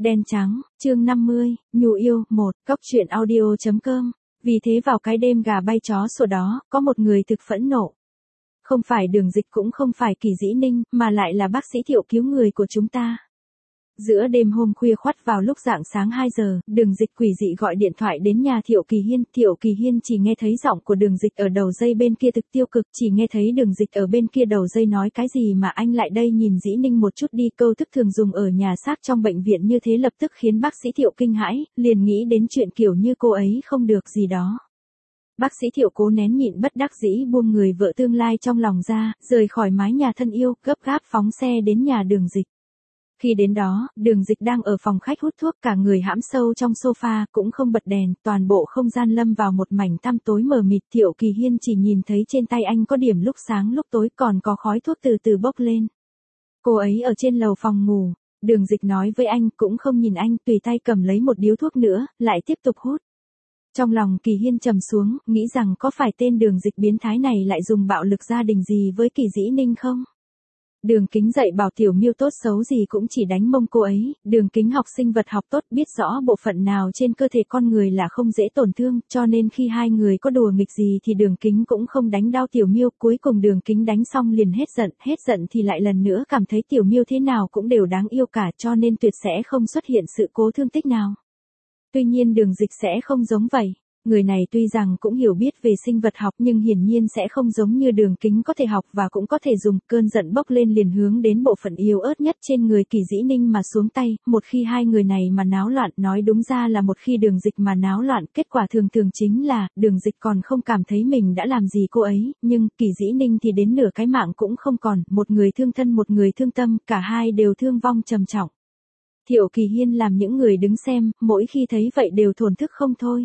Đen trắng, chương 50, Nhủ yêu, 1, Cóc truyện audio.com. Vì thế vào cái đêm gà bay chó sủa đó, có một người thực phẫn nộ. Không phải Đường Dịch cũng không phải Kỳ Dĩ Ninh, mà lại là bác sĩ Thiệu cứu người của chúng ta. Giữa đêm hôm khuya khoắt vào lúc rạng sáng 2 giờ, Đường Dịch quỷ dị gọi điện thoại đến nhà Thiệu Kỳ Hiên. Thiệu Kỳ Hiên chỉ nghe thấy giọng của Đường Dịch ở đầu dây bên kia thực tiêu cực, chỉ nghe thấy Đường Dịch ở bên kia đầu dây nói cái gì mà anh lại đây nhìn Dĩ Ninh một chút đi. Câu thức thường dùng ở nhà xác trong bệnh viện như thế lập tức khiến bác sĩ Thiệu kinh hãi, liền nghĩ đến chuyện kiểu như cô ấy không được gì đó. Bác sĩ Thiệu cố nén nhịn bất đắc dĩ buông người vợ tương lai trong lòng ra, rời khỏi mái nhà thân yêu, gấp gáp phóng xe đến nhà Đường Dịch. Khi đến đó, Đường Dịch đang ở phòng khách hút thuốc, cả người hãm sâu trong sofa, cũng không bật đèn, toàn bộ không gian lâm vào một mảnh tăm tối mờ mịt. Thiệu Kỳ Hiên chỉ nhìn thấy trên tay anh có điểm lúc sáng lúc tối, còn có khói thuốc từ từ bốc lên. Cô ấy ở trên lầu phòng ngủ. Đường Dịch nói với anh, cũng không nhìn anh, tùy tay cầm lấy một điếu thuốc nữa, lại tiếp tục hút. Trong lòng Kỳ Hiên trầm xuống, nghĩ rằng có phải tên Đường Dịch biến thái này lại dùng bạo lực gia đình gì với Kỳ Dĩ Ninh không? Đường Kính dạy bảo Tiểu Miêu tốt xấu gì cũng chỉ đánh mông cô ấy. Đường Kính học sinh vật học tốt, biết rõ bộ phận nào trên cơ thể con người là không dễ tổn thương, cho nên khi hai người có đùa nghịch gì thì Đường Kính cũng không đánh đau Tiểu Miêu. Cuối cùng Đường Kính đánh xong liền hết giận thì lại lần nữa cảm thấy Tiểu Miêu thế nào cũng đều đáng yêu cả, cho nên tuyệt sẽ không xuất hiện sự cố thương tích nào. Tuy nhiên Đường Dịch sẽ không giống vậy. Người này tuy rằng cũng hiểu biết về sinh vật học nhưng hiển nhiên sẽ không giống như Đường Kính có thể học và cũng có thể dùng. Cơn giận bốc lên liền hướng đến bộ phận yếu ớt nhất trên người Kỳ Dĩ Ninh mà xuống tay. Một khi hai người này mà náo loạn, nói đúng ra là một khi Đường Dịch mà náo loạn, kết quả thường chính là Đường Dịch còn không cảm thấy mình đã làm gì cô ấy, nhưng Kỳ Dĩ Ninh thì đến nửa cái mạng cũng không còn, một người thương thân một người thương tâm, cả hai đều thương vong trầm trọng. Thiệu Kỳ Hiên làm những người đứng xem, mỗi khi thấy vậy đều thổn thức không thôi.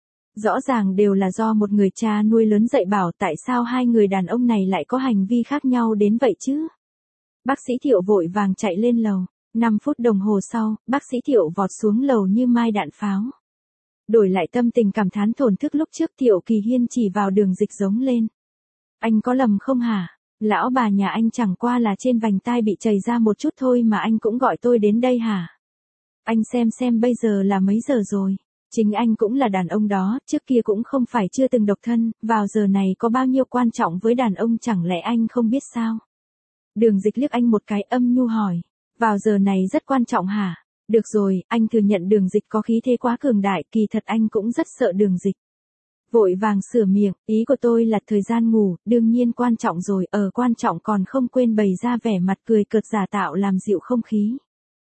Rõ ràng đều là do một người cha nuôi lớn dạy bảo, tại sao hai người đàn ông này lại có hành vi khác nhau đến vậy chứ? Bác sĩ Thiệu vội vàng chạy lên lầu. 5 phút đồng hồ sau, bác sĩ Thiệu vọt xuống lầu như mai đạn pháo. Đổi lại tâm tình cảm thán thổn thức lúc trước, Thiệu Kỳ Hiên chỉ vào Đường Dịch giống lên. Anh có lầm không hả? Lão bà nhà anh chẳng qua là trên vành tai bị chảy ra một chút thôi mà anh cũng gọi tôi đến đây hả? Anh xem bây giờ là mấy giờ rồi? Chính anh cũng là đàn ông đó, trước kia cũng không phải chưa từng độc thân, vào giờ này có bao nhiêu quan trọng với đàn ông chẳng lẽ anh không biết sao? Đường Dịch liếc anh một cái âm nhu hỏi, vào giờ này rất quan trọng hả? Được rồi, anh thừa nhận Đường Dịch có khí thế quá cường đại, kỳ thật anh cũng rất sợ Đường Dịch. Vội vàng sửa miệng, ý của tôi là thời gian ngủ, đương nhiên quan trọng rồi, quan trọng còn không quên bày ra vẻ mặt cười cợt giả tạo làm dịu không khí.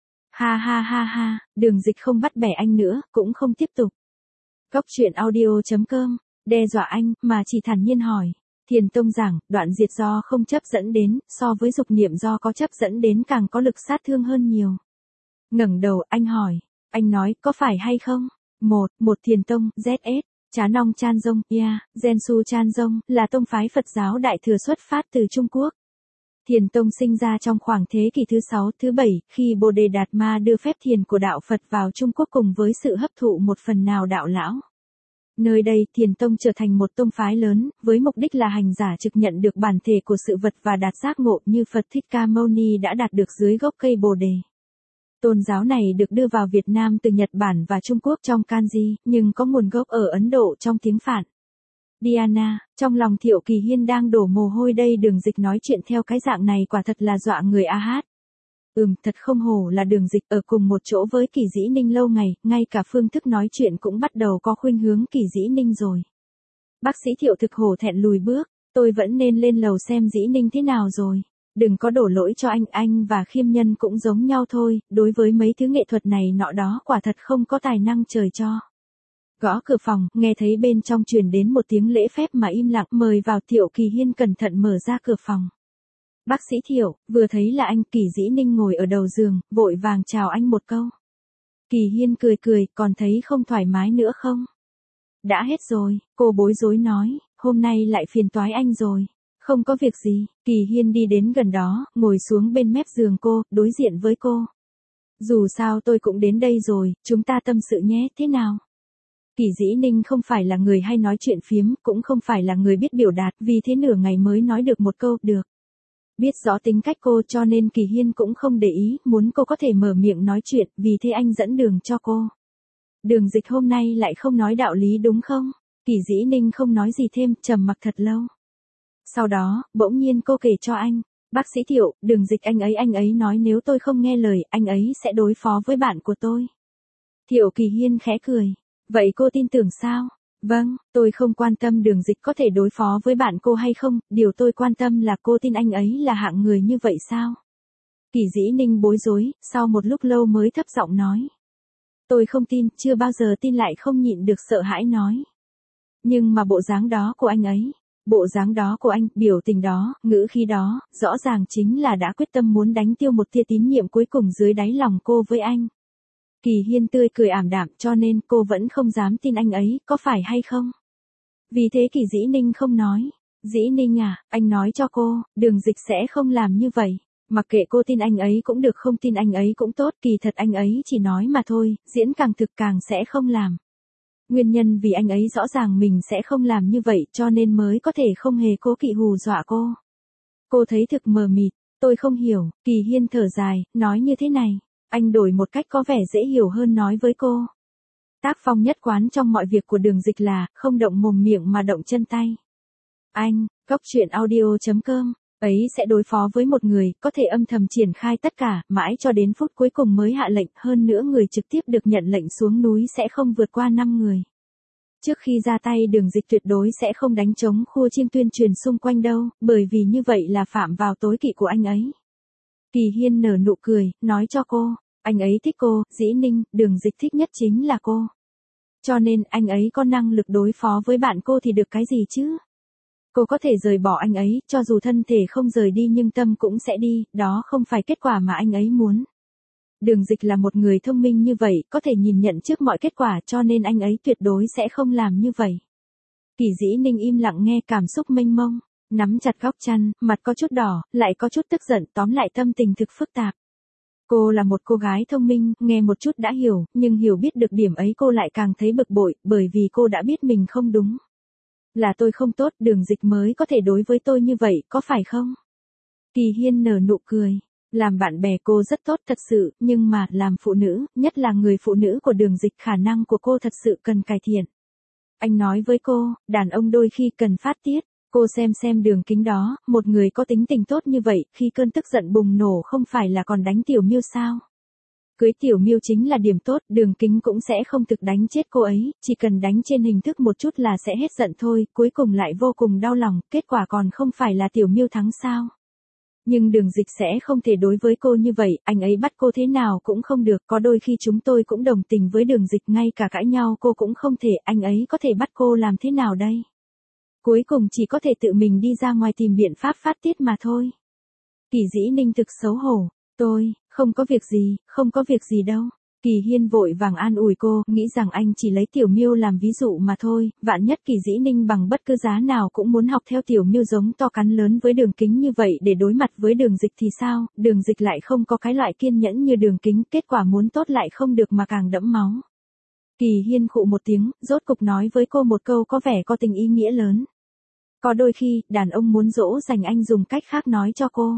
Ha, Đường Dịch không bắt bẻ anh nữa, cũng không tiếp tục. Cóc truyện audio.com, đe dọa anh, mà chỉ thản nhiên hỏi. Thiền Tông giảng, đoạn diệt do không chấp dẫn đến, so với dục niệm do có chấp dẫn đến càng có lực sát thương hơn nhiều. Ngẩng đầu, anh hỏi, anh nói, có phải hay không? Một Thiền Tông, ZS, Trá Nong Chan Dông, Gensu Chan Dông, là tông phái Phật giáo Đại Thừa xuất phát từ Trung Quốc. Thiền Tông sinh ra trong khoảng thế kỷ thứ 6, thứ 7, khi Bồ Đề Đạt Ma đưa phép thiền của đạo Phật vào Trung Quốc cùng với sự hấp thụ một phần nào đạo lão. Nơi đây, Thiền Tông trở thành một tông phái lớn, với mục đích là hành giả trực nhận được bản thể của sự vật và đạt giác ngộ như Phật Thích Ca Mâu Ni đã đạt được dưới gốc cây Bồ Đề. Tôn giáo này được đưa vào Việt Nam từ Nhật Bản và Trung Quốc trong kanji, nhưng có nguồn gốc ở Ấn Độ trong tiếng Phạn. Diana, trong lòng Thiệu Kỳ Hiên đang đổ mồ hôi đây. Đường Dịch nói chuyện theo cái dạng này quả thật là dọa người a hát. Thật không hổ là Đường Dịch, ở cùng một chỗ với Kỳ Dĩ Ninh lâu ngày, ngay cả phương thức nói chuyện cũng bắt đầu có khuynh hướng Kỳ Dĩ Ninh rồi. Bác sĩ Thiệu thực hổ thẹn lùi bước, tôi vẫn nên lên lầu xem Dĩ Ninh thế nào rồi. Đừng có đổ lỗi cho anh và Khiêm Nhân cũng giống nhau thôi, đối với mấy thứ nghệ thuật này nọ đó quả thật không có tài năng trời cho. Gõ cửa phòng, nghe thấy bên trong truyền đến một tiếng lễ phép mà im lặng, mời vào. Thiệu Kỳ Hiên cẩn thận mở ra cửa phòng. Bác sĩ Thiệu, vừa thấy là anh. Kỳ Dĩ Ninh ngồi ở đầu giường, vội vàng chào anh một câu. Kỳ Hiên cười, còn thấy không thoải mái nữa không? Đã hết rồi, cô bối rối nói, hôm nay lại phiền toái anh rồi. Không có việc gì. Kỳ Hiên đi đến gần đó, ngồi xuống bên mép giường cô, đối diện với cô. Dù sao tôi cũng đến đây rồi, chúng ta tâm sự nhé, thế nào? Kỳ Dĩ Ninh không phải là người hay nói chuyện phiếm, cũng không phải là người biết biểu đạt, vì thế nửa ngày mới nói được một câu, được. Biết rõ tính cách cô cho nên Kỳ Hiên cũng không để ý, muốn cô có thể mở miệng nói chuyện, vì thế anh dẫn đường cho cô. Đường Dịch hôm nay lại không nói đạo lý đúng không? Kỳ Dĩ Ninh không nói gì thêm, trầm mặc thật lâu. Sau đó, bỗng nhiên cô kể cho anh. Bác sĩ Thiệu, Đường Dịch anh ấy nói nếu tôi không nghe lời, anh ấy sẽ đối phó với bạn của tôi. Thiệu Kỳ Hiên khẽ cười. Vậy cô tin tưởng sao? Vâng, tôi không quan tâm Đường Dịch có thể đối phó với bạn cô hay không, điều tôi quan tâm là cô tin anh ấy là hạng người như vậy sao? Kỳ Dĩ Ninh bối rối, sau một lúc lâu mới thấp giọng nói. Tôi không tin, chưa bao giờ tin, lại không nhịn được sợ hãi nói. Nhưng mà bộ dáng đó của anh ấy, bộ dáng đó của anh, biểu tình đó, ngữ khí đó, rõ ràng chính là đã quyết tâm muốn đánh tiêu một tia tín nhiệm cuối cùng dưới đáy lòng cô với anh. Kỳ Hiên tươi cười ảm đạm, cho nên cô vẫn không dám tin anh ấy, có phải hay không? Vì thế Kỳ Dĩ Ninh không nói. Dĩ Ninh à, anh nói cho cô, Đường Dịch sẽ không làm như vậy. Mặc kệ cô tin anh ấy cũng được, không tin anh ấy cũng tốt, kỳ thật anh ấy chỉ nói mà thôi, diễn càng thực càng sẽ không làm. Nguyên nhân vì anh ấy rõ ràng mình sẽ không làm như vậy cho nên mới có thể không hề cố kỵ hù dọa cô. Cô thấy thực mờ mịt, tôi không hiểu, Kỳ Hiên thở dài, nói như thế này. Anh đổi một cách có vẻ dễ hiểu hơn nói với cô. Tác phong nhất quán trong mọi việc của Đường Dịch là, không động mồm miệng mà động chân tay. Anh, Cóc Truyện Audio.com, ấy sẽ đối phó với một người, có thể âm thầm triển khai tất cả, mãi cho đến phút cuối cùng mới hạ lệnh, hơn nữa người trực tiếp được nhận lệnh xuống núi sẽ không vượt qua 5 người. Trước khi ra tay Đường Dịch tuyệt đối sẽ không đánh trống khua chiêng tuyên truyền xung quanh đâu, bởi vì như vậy là phạm vào tối kỵ của anh ấy. Kỳ Hiên nở nụ cười, nói cho cô, anh ấy thích cô, Dĩ Ninh, Đường Dịch thích nhất chính là cô. Cho nên anh ấy có năng lực đối phó với bạn cô thì được cái gì chứ? Cô có thể rời bỏ anh ấy, cho dù thân thể không rời đi nhưng tâm cũng sẽ đi, đó không phải kết quả mà anh ấy muốn. Đường Dịch là một người thông minh như vậy, có thể nhìn nhận trước mọi kết quả cho nên anh ấy tuyệt đối sẽ không làm như vậy. Kỳ Dĩ Ninh im lặng nghe, cảm xúc mênh mông, nắm chặt góc chăn, mặt có chút đỏ, lại có chút tức giận, tóm lại tâm tình thực phức tạp. Cô là một cô gái thông minh, nghe một chút đã hiểu, nhưng hiểu biết được điểm ấy cô lại càng thấy bực bội, bởi vì cô đã biết mình không đúng. Là tôi không tốt, Đường Dịch mới có thể đối với tôi như vậy, có phải không? Kỳ Hiên nở nụ cười. Làm bạn bè cô rất tốt thật sự, nhưng mà, làm phụ nữ, nhất là người phụ nữ của Đường Dịch, khả năng của cô thật sự cần cải thiện. Anh nói với cô, đàn ông đôi khi cần phát tiết. Cô xem Đường Kính đó, một người có tính tình tốt như vậy, khi cơn tức giận bùng nổ không phải là còn đánh Tiểu Miêu sao? Cưới Tiểu Miêu chính là điểm tốt, Đường Kính cũng sẽ không thực đánh chết cô ấy, chỉ cần đánh trên hình thức một chút là sẽ hết giận thôi, cuối cùng lại vô cùng đau lòng, kết quả còn không phải là Tiểu Miêu thắng sao? Nhưng Đường Dịch sẽ không thể đối với cô như vậy, anh ấy bắt cô thế nào cũng không được, có đôi khi chúng tôi cũng đồng tình với Đường Dịch, ngay cả cãi nhau cô cũng không thể, anh ấy có thể bắt cô làm thế nào đây? Cuối cùng chỉ có thể tự mình đi ra ngoài tìm biện pháp phát tiết mà thôi. Kỳ Dĩ Ninh thực xấu hổ, tôi, không có việc gì đâu. Kỳ Hiên vội vàng an ủi cô, nghĩ rằng anh chỉ lấy Tiểu Miêu làm ví dụ mà thôi, vạn nhất Kỳ Dĩ Ninh bằng bất cứ giá nào cũng muốn học theo Tiểu Miêu giống to cắn lớn với Đường Kính như vậy để đối mặt với Đường Dịch thì sao, Đường Dịch lại không có cái loại kiên nhẫn như Đường Kính, kết quả muốn tốt lại không được mà càng đẫm máu. Kỳ Hiên khụ một tiếng, rốt cục nói với cô một câu có vẻ có tình ý nghĩa lớn. Có đôi khi, đàn ông muốn dỗ dành anh dùng cách khác nói cho cô.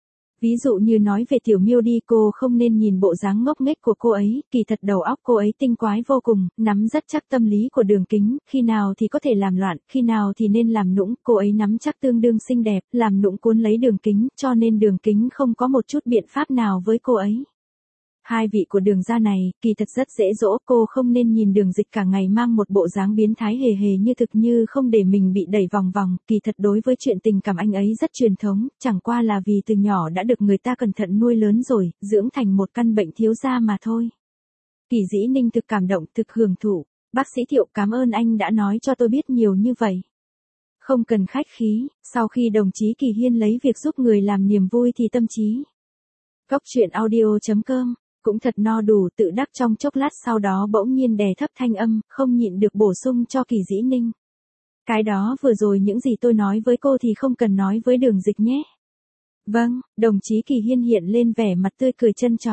Ví dụ như nói về Tiểu Miêu đi, cô không nên nhìn bộ dáng ngốc nghếch của cô ấy, kỳ thật đầu óc cô ấy tinh quái vô cùng, nắm rất chắc tâm lý của Đường Kính, khi nào thì có thể làm loạn, khi nào thì nên làm nũng, cô ấy nắm chắc tương đương xinh đẹp, làm nũng cuốn lấy Đường Kính, cho nên Đường Kính không có một chút biện pháp nào với cô ấy. Hai vị của Đường gia này, kỳ thật rất dễ dỗ, cô không nên nhìn Đường Dịch cả ngày mang một bộ dáng biến thái hề hề như thực như không để mình bị đẩy vòng vòng, kỳ thật đối với chuyện tình cảm anh ấy rất truyền thống, chẳng qua là vì từ nhỏ đã được người ta cẩn thận nuôi lớn rồi, dưỡng thành một căn bệnh thiếu gia mà thôi. Kỳ Dĩ Ninh thực cảm động, thực hưởng thụ, bác sĩ Thiệu cảm ơn anh đã nói cho tôi biết nhiều như vậy. Không cần khách khí, sau khi đồng chí Kỳ Hiên lấy việc giúp người làm niềm vui thì tâm trí. Cóc Truyện Audio.com cũng thật no đủ, tự đắc trong chốc lát sau đó bỗng nhiên đè thấp thanh âm, không nhịn được bổ sung cho Kỳ Dĩ Ninh. Cái đó vừa rồi những gì tôi nói với cô thì không cần nói với Đường Dịch nhé. Vâng, đồng chí Kỳ Hiên hiện lên vẻ mặt tươi cười chân chó.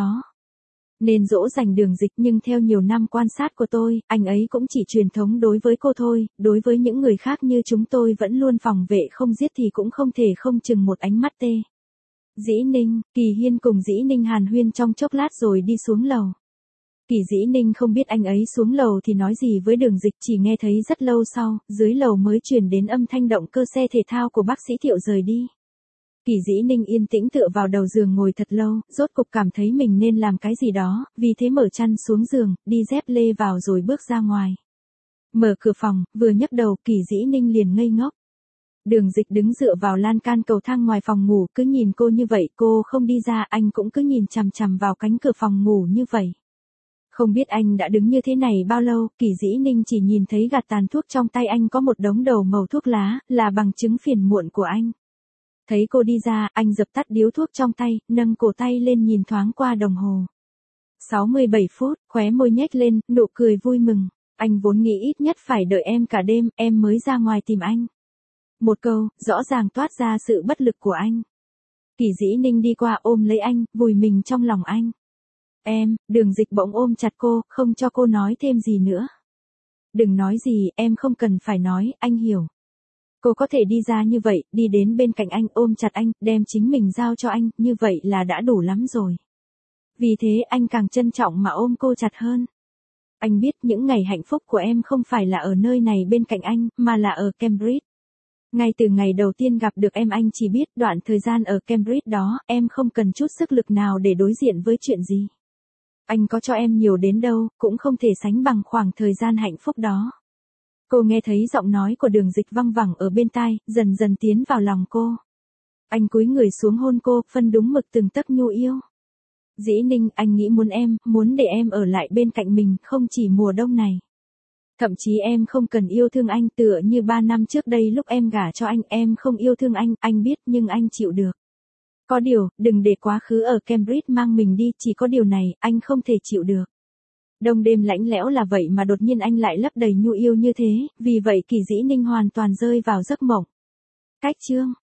Nên dỗ dành Đường Dịch, nhưng theo nhiều năm quan sát của tôi, anh ấy cũng chỉ truyền thống đối với cô thôi, đối với những người khác như chúng tôi vẫn luôn phòng vệ không giết thì cũng không thể không chừng một ánh mắt tê. Dĩ Ninh, Kỳ Hiên cùng Dĩ Ninh hàn huyên trong chốc lát rồi đi xuống lầu. Kỳ Dĩ Ninh không biết anh ấy xuống lầu thì nói gì với Đường Dịch, chỉ nghe thấy rất lâu sau, dưới lầu mới truyền đến âm thanh động cơ xe thể thao của bác sĩ Thiệu rời đi. Kỳ Dĩ Ninh yên tĩnh tựa vào đầu giường ngồi thật lâu, rốt cục cảm thấy mình nên làm cái gì đó, vì thế mở chăn xuống giường, đi dép lê vào rồi bước ra ngoài. Mở cửa phòng, vừa nhấc đầu Kỳ Dĩ Ninh liền ngây ngốc. Đường Dịch đứng dựa vào lan can cầu thang ngoài phòng ngủ, cứ nhìn cô như vậy, cô không đi ra, anh cũng cứ nhìn chằm chằm vào cánh cửa phòng ngủ như vậy. Không biết anh đã đứng như thế này bao lâu, Kỳ Dĩ Ninh chỉ nhìn thấy gạt tàn thuốc trong tay anh có một đống đầu màu thuốc lá, là bằng chứng phiền muộn của anh. Thấy cô đi ra, anh dập tắt điếu thuốc trong tay, nâng cổ tay lên nhìn thoáng qua đồng hồ. 67 phút, khóe môi nhếch lên, nụ cười vui mừng. Anh vốn nghĩ ít nhất phải đợi em cả đêm, em mới ra ngoài tìm anh. Một câu, rõ ràng toát ra sự bất lực của anh. Kỳ Dĩ Ninh đi qua ôm lấy anh, vùi mình trong lòng anh. Em, Đường Dịch bỗng ôm chặt cô, không cho cô nói thêm gì nữa. Đừng nói gì, em không cần phải nói, anh hiểu. Cô có thể đi ra như vậy, đi đến bên cạnh anh, ôm chặt anh, đem chính mình giao cho anh, như vậy là đã đủ lắm rồi. Vì thế anh càng trân trọng mà ôm cô chặt hơn. Anh biết những ngày hạnh phúc của em không phải là ở nơi này bên cạnh anh, mà là ở Cambridge. Ngay từ ngày đầu tiên gặp được em anh chỉ biết đoạn thời gian ở Cambridge đó, em không cần chút sức lực nào để đối diện với chuyện gì. Anh có cho em nhiều đến đâu, cũng không thể sánh bằng khoảng thời gian hạnh phúc đó. Cô nghe thấy giọng nói của Đường Dịch văng vẳng ở bên tai, dần dần tiến vào lòng cô. Anh cúi người xuống hôn cô, phân đúng mực từng tấc nhu yêu. Dĩ Ninh, anh nghĩ muốn để em ở lại bên cạnh mình, không chỉ mùa đông này. Thậm chí em không cần yêu thương anh, tựa như 3 năm trước đây lúc em gả cho anh, em không yêu thương anh biết nhưng anh chịu được. Có điều, đừng để quá khứ ở Cambridge mang mình đi, chỉ có điều này, anh không thể chịu được. Đông đêm lạnh lẽo là vậy mà đột nhiên anh lại lấp đầy nhu yêu như thế, vì vậy Kỳ Dĩ Ninh hoàn toàn rơi vào giấc mộng. Cách chương